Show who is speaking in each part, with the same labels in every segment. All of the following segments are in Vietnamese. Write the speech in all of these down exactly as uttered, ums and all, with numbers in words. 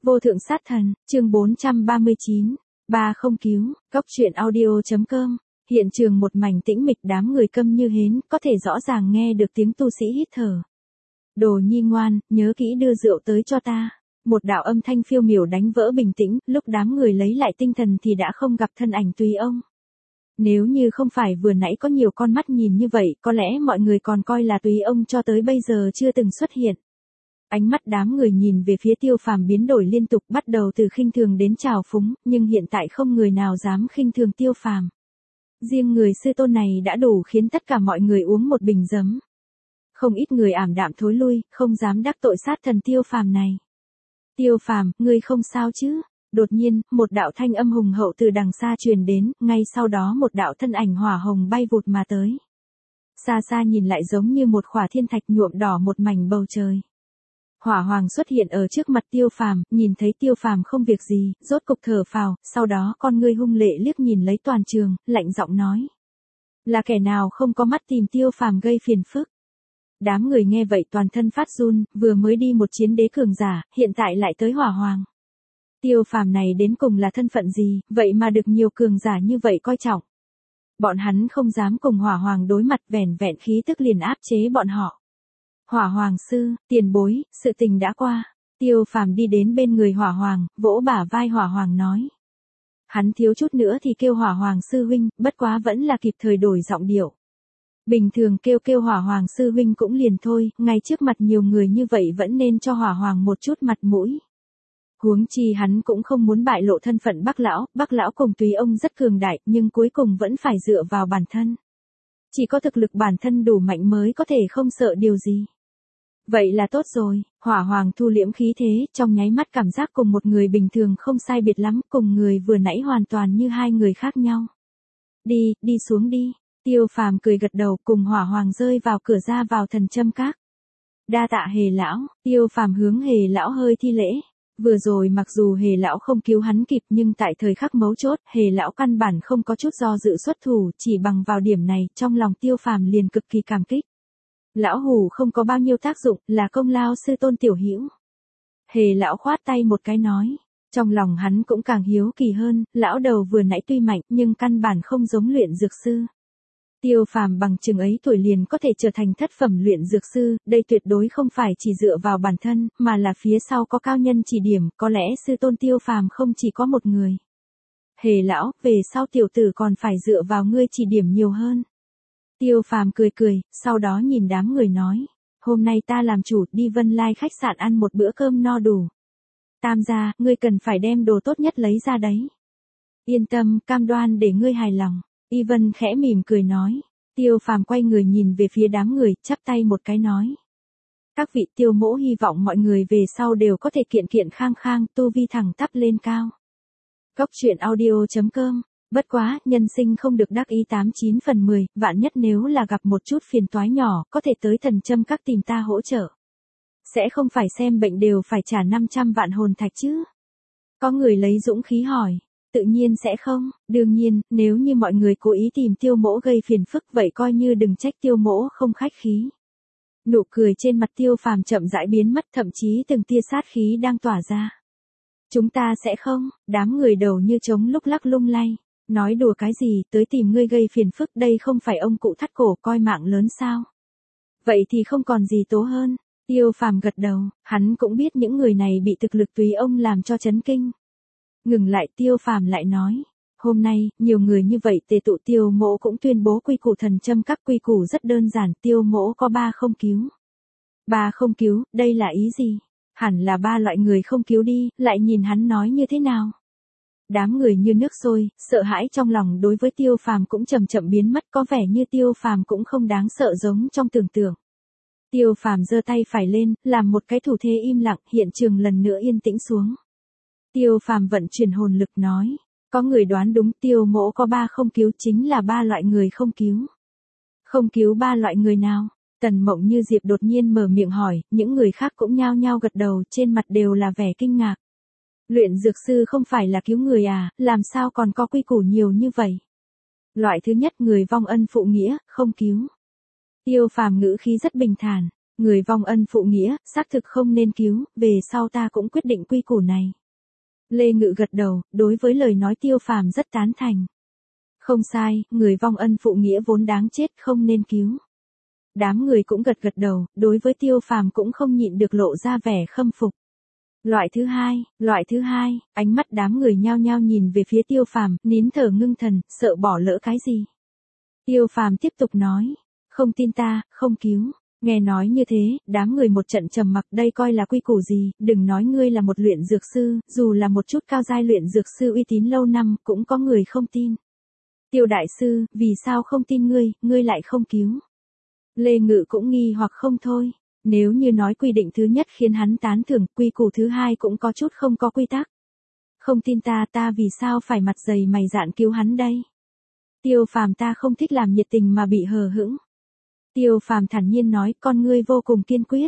Speaker 1: Vô thượng sát thần, chương bốn trăm ba mươi chín, ba không cứu, góc truyện audio.com. Hiện trường một mảnh tĩnh mịch, đám người câm như hến, có thể rõ ràng nghe được tiếng tu sĩ hít thở. Đồ nhi ngoan, nhớ kỹ đưa rượu tới cho ta. Một đạo âm thanh phiêu miểu đánh vỡ bình tĩnh, lúc đám người lấy lại tinh thần thì đã không gặp thân ảnh Tùy ông. Nếu như không phải vừa nãy có nhiều con mắt nhìn như vậy, có lẽ mọi người còn coi là Tùy ông cho tới bây giờ chưa từng xuất hiện. Ánh mắt đám người nhìn về phía Tiêu Phàm biến đổi liên tục, bắt đầu từ khinh thường đến trào phúng, nhưng hiện tại không người nào dám khinh thường Tiêu Phàm. Riêng người sư tôn này đã đủ khiến tất cả mọi người uống một bình giấm. Không ít người ảm đạm thối lui, không dám đắc tội sát thần Tiêu Phàm này. Tiêu Phàm, ngươi không sao chứ? Đột nhiên, một đạo thanh âm hùng hậu từ đằng xa truyền đến, ngay sau đó một đạo thân ảnh hỏa hồng bay vụt mà tới. Xa xa nhìn lại giống như một khỏa thiên thạch nhuộm đỏ một mảnh bầu trời. Hỏa hoàng xuất hiện ở trước mặt Tiêu Phàm, nhìn thấy Tiêu Phàm không việc gì, rốt cục thở phào, sau đó con ngươi hung lệ liếc nhìn lấy toàn trường, lạnh giọng nói: là kẻ nào không có mắt tìm Tiêu Phàm gây phiền phức? Đám người nghe vậy toàn thân phát run, vừa mới đi một chiến đế cường giả, hiện tại lại tới hỏa hoàng. Tiêu Phàm này đến cùng là thân phận gì, vậy mà được nhiều cường giả như vậy coi trọng. Bọn hắn không dám cùng hỏa hoàng đối mặt, vẻn vẹn khí tức liền áp chế bọn họ. Hỏa hoàng sư, tiền bối, sự tình đã qua. Tiêu Phàm đi đến bên người hỏa hoàng, vỗ bả vai hỏa hoàng nói. Hắn thiếu chút nữa thì kêu hỏa hoàng sư huynh, bất quá vẫn là kịp thời đổi giọng điệu. Bình thường kêu kêu hỏa hoàng sư huynh cũng liền thôi, ngay trước mặt nhiều người như vậy vẫn nên cho hỏa hoàng một chút mặt mũi. Huống chi hắn cũng không muốn bại lộ thân phận Bắc lão, Bắc lão cùng Tùy ông rất cường đại, nhưng cuối cùng vẫn phải dựa vào bản thân. Chỉ có thực lực bản thân đủ mạnh mới có thể không sợ điều gì. Vậy là tốt rồi, hỏa hoàng thu liễm khí thế, trong nháy mắt cảm giác cùng một người bình thường không sai biệt lắm, cùng người vừa nãy hoàn toàn như hai người khác nhau. Đi, đi xuống đi. Tiêu Phàm cười gật đầu, cùng hỏa hoàng rơi vào cửa ra vào thần châm các. Đa tạ Hề lão. Tiêu Phàm hướng Hề lão hơi thi lễ. Vừa rồi mặc dù Hề lão không cứu hắn kịp, nhưng tại thời khắc mấu chốt, Hề lão căn bản không có chút do dự xuất thủ, chỉ bằng vào điểm này, trong lòng Tiêu Phàm liền cực kỳ cảm kích. Lão hủ không có bao nhiêu tác dụng, là công lao sư tôn tiểu hữu. Hề lão khoát tay một cái nói. Trong lòng hắn cũng càng hiếu kỳ hơn, lão đầu vừa nãy tuy mạnh, nhưng căn bản không giống luyện dược sư. Tiêu Phàm bằng chừng ấy tuổi liền có thể trở thành thất phẩm luyện dược sư, đây tuyệt đối không phải chỉ dựa vào bản thân, mà là phía sau có cao nhân chỉ điểm, có lẽ sư tôn Tiêu Phàm không chỉ có một người. Hề lão, về sau tiểu tử còn phải dựa vào ngươi chỉ điểm nhiều hơn. Tiêu Phàm cười cười, sau đó nhìn đám người nói, hôm nay ta làm chủ, đi Vân Lai khách sạn ăn một bữa cơm no đủ. Tam gia, ngươi cần phải đem đồ tốt nhất lấy ra đấy. Yên tâm, cam đoan để ngươi hài lòng. Y Vân khẽ mỉm cười nói. Tiêu Phàm quay người nhìn về phía đám người, chắp tay một cái nói. Các vị Tiêu mỗ hy vọng mọi người về sau đều có thể kiện kiện khang khang, tu vi thẳng tắp lên cao. Góc truyện audio.com. Bất quá, nhân sinh không được đắc ý tám chín phần mười, vạn nhất nếu là gặp một chút phiền toái nhỏ, có thể tới thần châm các tìm ta hỗ trợ. Sẽ không phải xem bệnh đều phải trả năm trăm vạn hồn thạch chứ? Có người lấy dũng khí hỏi. Tự nhiên sẽ không, đương nhiên, nếu như mọi người cố ý tìm Tiêu mỗ gây phiền phức vậy coi như đừng trách Tiêu mỗ không khách khí. Nụ cười trên mặt Tiêu Phàm chậm rãi biến mất, thậm chí từng tia sát khí đang tỏa ra. Chúng ta sẽ không, đám người đầu như trống lúc lắc lung lay. Nói đùa cái gì, tới tìm ngươi gây phiền phức, đây không phải ông cụ thắt cổ coi mạng lớn sao? Vậy thì không còn gì tố hơn. Tiêu Phàm gật đầu, hắn cũng biết những người này bị thực lực Tùy ông làm cho chấn kinh. Ngừng lại, Tiêu Phàm lại nói, hôm nay, nhiều người như vậy tề tụ, Tiêu mỗ cũng tuyên bố quy củ thần châm các. Quy củ rất đơn giản, Tiêu mỗ có ba không cứu. Ba không cứu, đây là ý gì? Hẳn là ba loại người không cứu đi, lại nhìn hắn nói như thế nào? Đám người như nước sôi, sợ hãi trong lòng đối với Tiêu Phàm cũng chậm chậm biến mất, có vẻ như Tiêu Phàm cũng không đáng sợ giống trong tưởng tượng. Tiêu Phàm giơ tay phải lên, làm một cái thủ thế im lặng, hiện trường lần nữa yên tĩnh xuống. Tiêu Phàm vận chuyển hồn lực nói, có người đoán đúng, Tiêu mỗ có ba không cứu, chính là ba loại người không cứu. Không cứu ba loại người nào? Tần Mộng Như Diệp đột nhiên mở miệng hỏi, những người khác cũng nhao nhao gật đầu, trên mặt đều là vẻ kinh ngạc. Luyện dược sư không phải là cứu người à, làm sao còn có quy củ nhiều như vậy? Loại thứ nhất, người vong ân phụ nghĩa, không cứu. Tiêu Phàm ngữ khí rất bình thản. Người vong ân phụ nghĩa, xác thực không nên cứu, về sau ta cũng quyết định quy củ này. Lê Ngự gật đầu, đối với lời nói Tiêu Phàm rất tán thành. Không sai, người vong ân phụ nghĩa vốn đáng chết không nên cứu. Đám người cũng gật gật đầu, đối với Tiêu Phàm cũng không nhịn được lộ ra vẻ khâm phục. Loại thứ hai, loại thứ hai, ánh mắt đám người nhao nhao nhìn về phía Tiêu Phàm, nín thở ngưng thần, sợ bỏ lỡ cái gì. Tiêu Phàm tiếp tục nói, không tin ta, không cứu. Nghe nói như thế, đám người một trận trầm mặc, đây coi là quy củ gì, đừng nói ngươi là một luyện dược sư, dù là một chút cao giai luyện dược sư uy tín lâu năm, cũng có người không tin. Tiêu đại sư, vì sao không tin ngươi, ngươi lại không cứu? Lê Ngự cũng nghi hoặc không thôi, nếu như nói quy định thứ nhất khiến hắn tán thưởng, quy củ thứ hai cũng có chút không có quy tắc. Không tin ta, ta vì sao phải mặt dày mày dạn cứu hắn đây? Tiêu Phàm ta không thích làm nhiệt tình mà bị hờ hững. Tiêu Phàm thản nhiên nói, con ngươi vô cùng kiên quyết.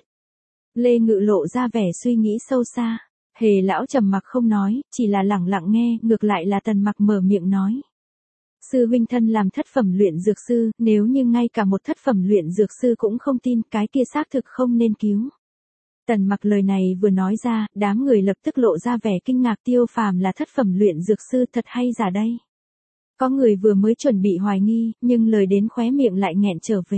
Speaker 1: Lê Ngự lộ ra vẻ suy nghĩ sâu xa. Hề lão trầm mặc không nói, chỉ là lẳng lặng nghe, ngược lại là Tần Mặc mở miệng nói. Sư huynh thân làm thất phẩm luyện dược sư, nếu như ngay cả một thất phẩm luyện dược sư cũng không tin, cái kia xác thực không nên cứu. Tần Mặc lời này vừa nói ra, đám người lập tức lộ ra vẻ kinh ngạc, Tiêu Phàm là thất phẩm luyện dược sư thật hay giả đây? Có người vừa mới chuẩn bị hoài nghi, nhưng lời đến khóe miệng lại nghẹn trở về.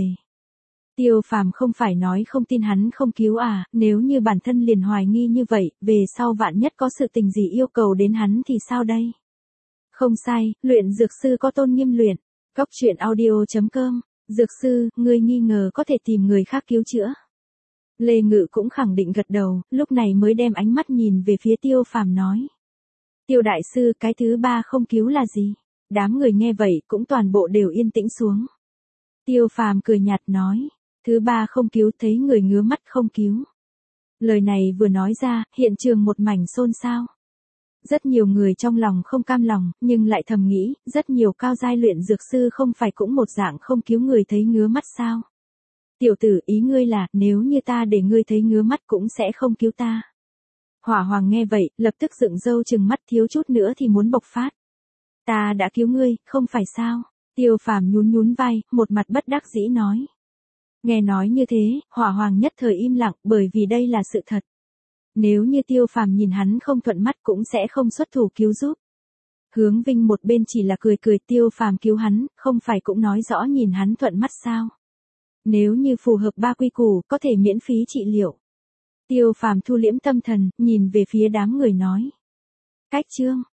Speaker 1: Tiêu Phàm không phải nói không tin hắn không cứu à, nếu như bản thân liền hoài nghi như vậy, về sau vạn nhất có sự tình gì yêu cầu đến hắn thì sao đây? Không sai, luyện dược sư có tôn nghiêm luyện. Cóc truyện audio chấm com, dược sư, ngươi nghi ngờ có thể tìm người khác cứu chữa. Lê Ngự cũng khẳng định gật đầu, lúc này mới đem ánh mắt nhìn về phía Tiêu Phàm nói. Tiêu đại sư, cái thứ ba không cứu là gì? Đám người nghe vậy cũng toàn bộ đều yên tĩnh xuống. Tiêu Phàm cười nhạt nói. Thứ ba không cứu, thấy người ngứa mắt không cứu. Lời này vừa nói ra, hiện trường một mảnh xôn xao. Rất nhiều người trong lòng không cam lòng, nhưng lại thầm nghĩ, rất nhiều cao giai luyện dược sư không phải cũng một dạng không cứu người thấy ngứa mắt sao? Tiểu tử, ý ngươi là, nếu như ta để ngươi thấy ngứa mắt cũng sẽ không cứu ta. Hỏa Hoàng nghe vậy, lập tức dựng râu trừng mắt, thiếu chút nữa thì muốn bộc phát. Ta đã cứu ngươi, không phải sao? Tiêu Phàm nhún nhún vai, một mặt bất đắc dĩ nói. Nghe nói như thế, Hỏa Hoàng nhất thời im lặng, bởi vì đây là sự thật. Nếu như Tiêu Phàm nhìn hắn không thuận mắt cũng sẽ không xuất thủ cứu giúp. Hướng Vinh một bên chỉ là cười cười, Tiêu Phàm cứu hắn, không phải cũng nói rõ nhìn hắn thuận mắt sao? Nếu như phù hợp ba quy củ, có thể miễn phí trị liệu. Tiêu Phàm thu liễm tâm thần, nhìn về phía đám người nói. Cách chương.